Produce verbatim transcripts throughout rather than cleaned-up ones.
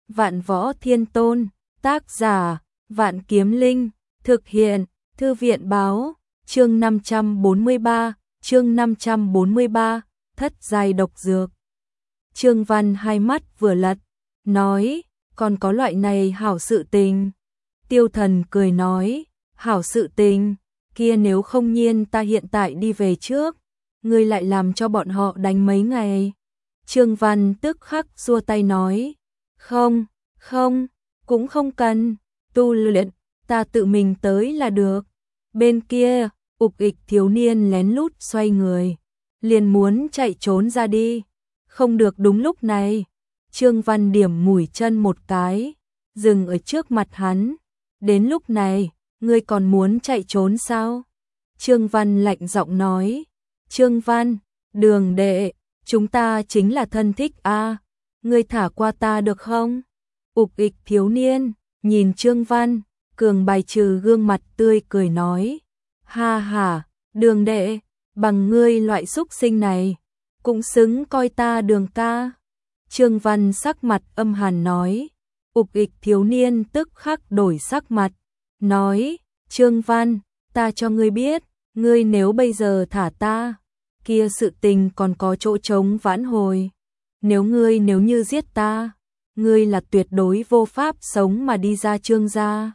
Vạn Võ Thiên Tôn, tác giả, Vạn Kiếm Linh, thực hiện, Thư viện báo, chương năm trăm bốn mươi ba, chương năm trăm bốn mươi ba, thất giai độc dược. Trương Văn hai mắt vừa lật, nói, còn có loại này hảo sự tình. Tiêu Thần cười nói, hảo sự tình, kia nếu không nhiên ta hiện tại đi về trước, ngươi lại làm cho bọn họ đánh mấy ngày. Trương Văn tức khắc xua tay nói, không, không, cũng không cần, tu luyện, ta tự mình tới là được. Bên kia, ục ịch thiếu niên lén lút xoay người, liền muốn chạy trốn ra đi. Không được, đúng lúc này, Trương Văn điểm mũi chân một cái, dừng ở trước mặt hắn. Đến lúc này, ngươi còn muốn chạy trốn sao? Trương Văn lạnh giọng nói, Trương Văn, Đường đệ, chúng ta chính là thân thích a, ngươi thả qua ta được không? Ục ịch thiếu niên, nhìn Trương Văn, cường bài trừ gương mặt tươi cười nói, ha ha, Đường đệ, bằng ngươi loại xúc sinh này, cũng xứng coi ta Đường ca. Trương Văn sắc mặt âm hàn nói, ục ịch thiếu niên tức khắc đổi sắc mặt, nói, Trương Văn, ta cho ngươi biết, ngươi nếu bây giờ thả ta, kia sự tình còn có chỗ trống vãn hồi. Nếu ngươi nếu như giết ta, ngươi là tuyệt đối vô pháp sống mà đi ra Trương gia.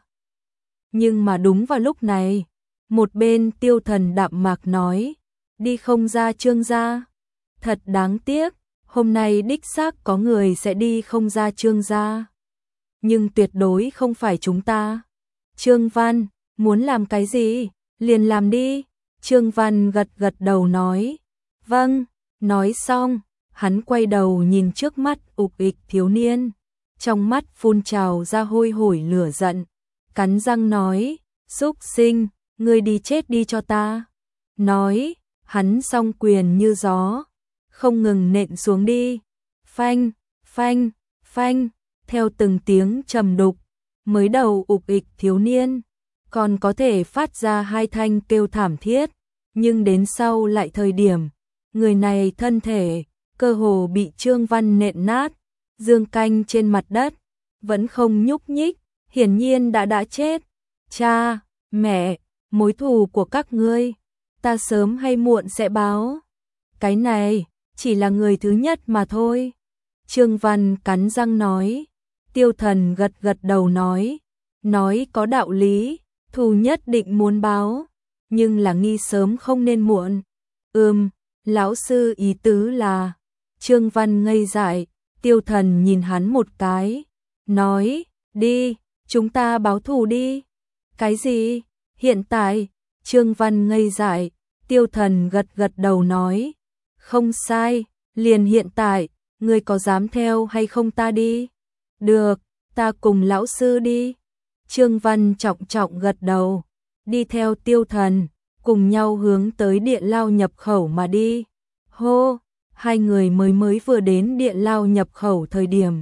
Nhưng mà đúng vào lúc này, một bên Tiêu Thần đạm mạc nói, đi không ra Trương gia. Thật đáng tiếc, hôm nay đích xác có người sẽ đi không ra Trương gia. Nhưng tuyệt đối không phải chúng ta. Trương Văn, muốn làm cái gì, liền làm đi. Trương Văn gật gật đầu nói, vâng, nói xong, hắn quay đầu nhìn trước mắt ục ịch thiếu niên, trong mắt phun trào ra hôi hổi lửa giận, cắn răng nói, xúc sinh, ngươi đi chết đi cho ta. Nói, hắn song quyền như gió, không ngừng nện xuống đi, phanh, phanh, phanh, theo từng tiếng trầm đục, mới đầu ục ịch thiếu niên, còn có thể phát ra hai thanh kêu thảm thiết, nhưng đến sau lại thời điểm, người này thân thể, cơ hồ bị Trương Văn nện nát, dương canh trên mặt đất, vẫn không nhúc nhích, hiển nhiên đã đã chết. Cha, mẹ, mối thù của các ngươi, ta sớm hay muộn sẽ báo. Cái này, chỉ là người thứ nhất mà thôi. Trương Văn cắn răng nói, Tiêu Thần gật gật đầu nói, nói có đạo lý, thù nhất định muốn báo, nhưng là nghi sớm không nên muộn. Ừm, lão sư ý tứ là, Trương Văn ngây dại, Tiêu Thần nhìn hắn một cái, nói, đi, chúng ta báo thù đi. Cái gì? Hiện tại? Trương Văn ngây dại, Tiêu Thần gật gật đầu nói, không sai, liền hiện tại, ngươi có dám theo hay không ta đi? Được, ta cùng lão sư đi. Trương Văn trọng trọng gật đầu, đi theo Tiêu Thần, cùng nhau hướng tới điện lao nhập khẩu mà đi. Hô, hai người mới mới vừa đến điện lao nhập khẩu thời điểm,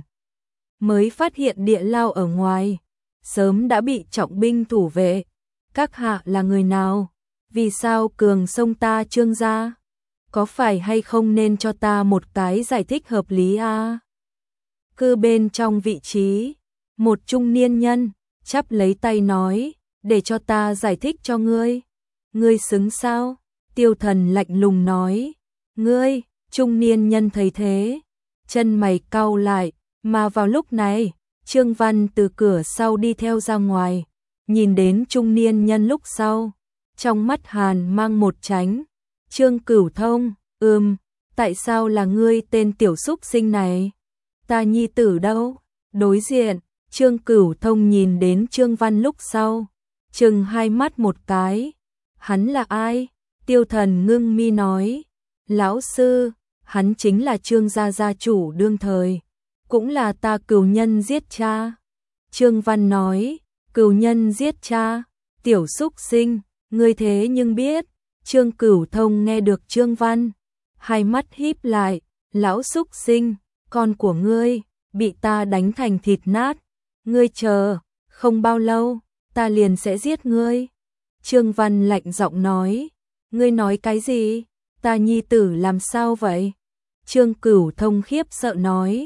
mới phát hiện điện lao ở ngoài, sớm đã bị trọng binh thủ vệ. Các hạ là người nào? Vì sao cường xông ta Trương gia? Có phải hay không nên cho ta một cái giải thích hợp lý a? À? Cư bên trong vị trí, một trung niên nhân, chắp lấy tay nói, để cho ta giải thích cho ngươi. Ngươi xứng sao? Tiêu Thần lạnh lùng nói, ngươi, trung niên nhân thấy thế, chân mày cau lại, mà vào lúc này, Trương Văn từ cửa sau đi theo ra ngoài, nhìn đến trung niên nhân lúc sau, trong mắt hàn mang một tránh. Trương Cửu Thông, ừm, tại sao là ngươi tên tiểu xúc sinh này? Ta nhi tử đâu? Đối diện, Trương Cửu Thông nhìn đến Trương Văn lúc sau, chừng hai mắt một cái. Hắn là ai? Tiêu Thần ngưng mi nói, lão sư, hắn chính là Trương gia gia chủ đương thời, cũng là ta cửu nhân giết cha. Trương Văn nói, cửu nhân giết cha, tiểu xúc sinh, ngươi thế nhưng biết. Trương Cửu Thông nghe được Trương Văn, hai mắt híp lại, lão xúc sinh, con của ngươi, bị ta đánh thành thịt nát, ngươi chờ, không bao lâu, ta liền sẽ giết ngươi. Trương Văn lạnh giọng nói, ngươi nói cái gì? Ta nhi tử làm sao vậy? Trương Cửu Thông khiếp sợ nói,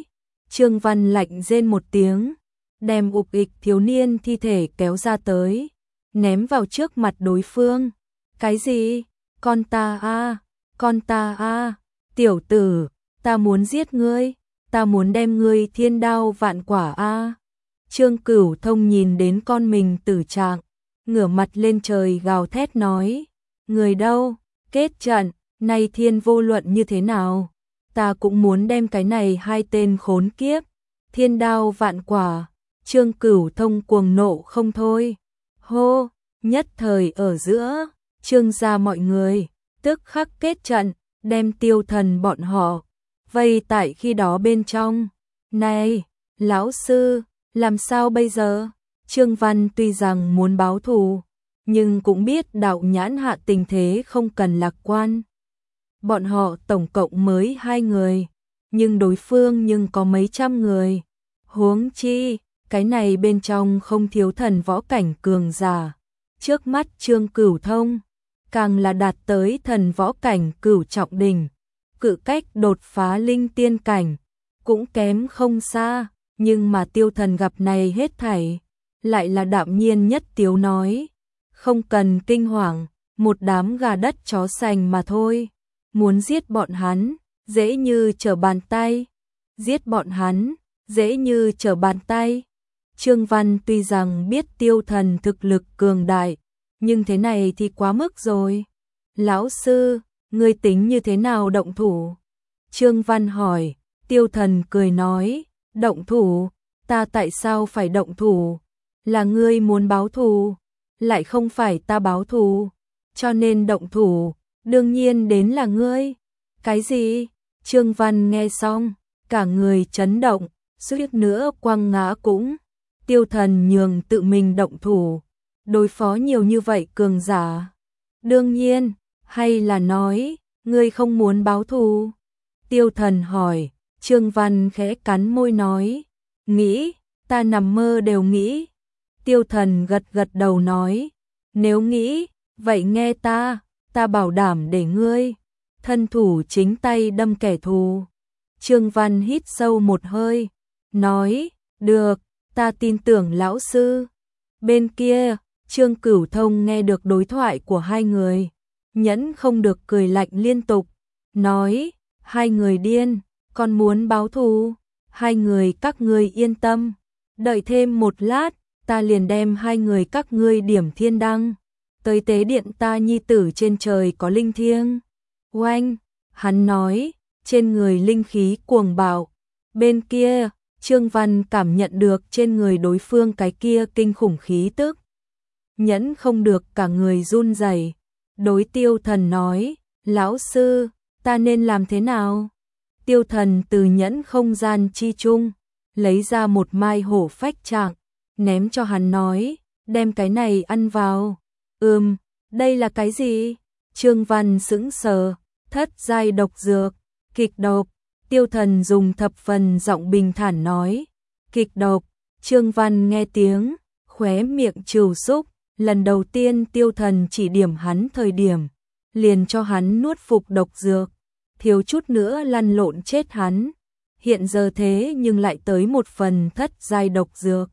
Trương Văn lạnh rên một tiếng, đem ục ịch thiếu niên thi thể kéo ra tới, ném vào trước mặt đối phương. Cái gì? Con ta a, con ta a, tiểu tử, ta muốn giết ngươi, ta muốn đem ngươi thiên đao vạn quả a. Trương Cửu Thông nhìn đến con mình tử trạng, ngửa mặt lên trời gào thét nói, người đâu, kết trận, nay thiên vô luận như thế nào, ta cũng muốn đem cái này hai tên khốn kiếp, thiên đao vạn quả. Trương Cửu Thông cuồng nộ không thôi, hô, nhất thời ở giữa, Trương gia mọi người, tức khắc kết trận, đem Tiêu Thần bọn họ, vây tại khi đó bên trong. Này, lão sư, làm sao bây giờ? Trương Văn tuy rằng muốn báo thù, nhưng cũng biết đạo nhãn hạ tình thế không cần lạc quan. Bọn họ tổng cộng mới hai người, nhưng đối phương nhưng có mấy trăm người. Huống chi, cái này bên trong không thiếu thần võ cảnh cường giả. Trước mắt Trương Cửu Thông, càng là đạt tới thần võ cảnh cửu trọng đỉnh, cự cách đột phá linh tiên cảnh, cũng kém không xa, nhưng mà Tiêu Thần gặp này hết thảy, lại là đạm nhiên nhất tiếu nói, không cần kinh hoàng, một đám gà đất chó sành mà thôi, muốn giết bọn hắn, dễ như trở bàn tay, giết bọn hắn, dễ như trở bàn tay. Trương Văn tuy rằng biết Tiêu Thần thực lực cường đại, nhưng thế này thì quá mức rồi. Lão sư, ngươi tính như thế nào động thủ? Trương Văn hỏi. Tiêu Thần cười nói, động thủ, ta tại sao phải động thủ? Là ngươi muốn báo thù, lại không phải ta báo thù, cho nên động thủ, đương nhiên đến là ngươi. Cái gì? Trương Văn nghe xong, cả người chấn động, suýt nữa quăng ngã cũng. Tiêu Thần nhường tự mình động thủ, đối phó nhiều như vậy cường giả. Đương nhiên, hay là nói, ngươi không muốn báo thù? Tiêu Thần hỏi. Trương Văn khẽ cắn môi nói, nghĩ, ta nằm mơ đều nghĩ. Tiêu Thần gật gật đầu nói, nếu nghĩ, vậy nghe ta, ta bảo đảm để ngươi thân thủ chính tay đâm kẻ thù. Trương Văn hít sâu một hơi, nói, được, ta tin tưởng lão sư. Bên kia, Trương Cửu Thông nghe được đối thoại của hai người, nhẫn không được cười lạnh liên tục, nói, hai người điên, còn muốn báo thù, hai người các ngươi yên tâm, đợi thêm một lát, ta liền đem hai người các ngươi điểm thiên đăng, tới tế điện ta nhi tử trên trời có linh thiêng. Oanh, hắn nói, trên người linh khí cuồng bạo. Bên kia, Trương Văn cảm nhận được trên người đối phương cái kia kinh khủng khí tức, nhẫn không được cả người run rẩy. Đối Tiêu Thần nói, lão sư, ta nên làm thế nào? Tiêu Thần từ nhẫn không gian chi chung, lấy ra một mai hổ phách trạng, ném cho hắn nói, đem cái này ăn vào. Ừm, đây là cái gì? Trương Văn sững sờ, thất giai độc dược, kịch độc. Tiêu Thần dùng thập phần giọng bình thản nói, kịch độc. Trương Văn nghe tiếng, khóe miệng trừu xúc, lần đầu tiên Tiêu Thần chỉ điểm hắn thời điểm, liền cho hắn nuốt phục độc dược, thiếu chút nữa lăn lộn chết hắn. Hiện giờ thế nhưng lại tới một phần thất giai độc dược.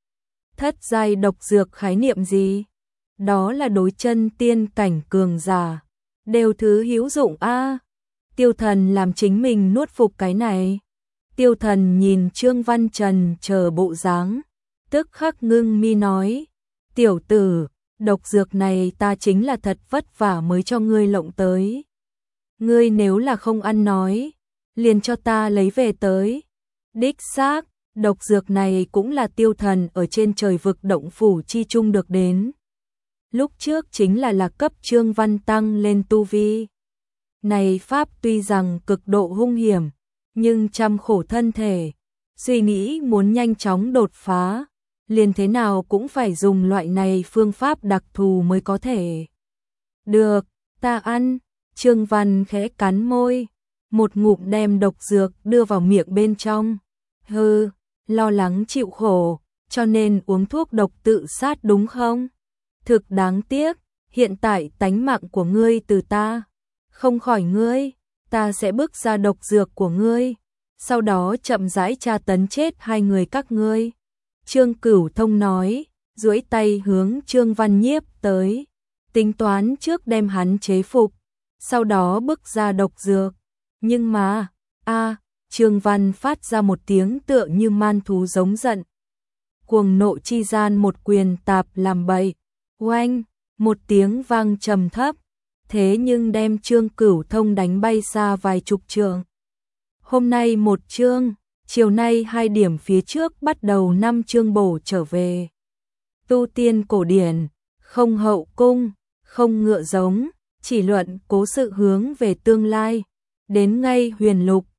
Thất giai độc dược khái niệm gì? Đó là đối chân tiên cảnh cường giả, đều thứ hữu dụng a. À. Tiêu Thần làm chính mình nuốt phục cái này. Tiêu Thần nhìn Trương Văn Trần chờ bộ dáng, tức khắc ngưng mi nói, tiểu tử, độc dược này ta chính là thật vất vả mới cho ngươi lộng tới. Ngươi nếu là không ăn nói, liền cho ta lấy về tới. Đích xác, độc dược này cũng là Tiêu Thần ở trên trời vực động phủ chi trung được đến. Lúc trước chính là là cấp Trương Văn tăng lên tu vi. Này pháp tuy rằng cực độ hung hiểm, nhưng trăm khổ thân thể, suy nghĩ muốn nhanh chóng đột phá, liền thế nào cũng phải dùng loại này phương pháp đặc thù mới có thể. Được, ta ăn. Trương Văn khẽ cắn môi, một ngụm đem độc dược đưa vào miệng bên trong. Hừ, lo lắng chịu khổ, cho nên uống thuốc độc tự sát đúng không? Thực đáng tiếc, hiện tại tánh mạng của ngươi từ ta không khỏi ngươi, ta sẽ bức ra độc dược của ngươi, sau đó chậm rãi tra tấn chết hai người các ngươi. Trương Cửu Thông nói, duỗi tay hướng Trương Văn Nhiếp tới, tính toán trước đem hắn chế phục, sau đó bức ra độc dược. Nhưng mà, a, Trương Văn phát ra một tiếng tựa như man thú giống giận. Cuồng nộ chi gian một quyền tạp làm bậy, oanh, một tiếng vang trầm thấp, thế nhưng đem Trương Cửu Thông đánh bay xa vài chục trượng. Hôm nay một chương, chiều nay hai điểm phía trước bắt đầu năm chương bổ trở về. Tu tiên cổ điển, không hậu cung, không ngựa giống, chỉ luận cố sự hướng về tương lai, đến ngay huyền lục,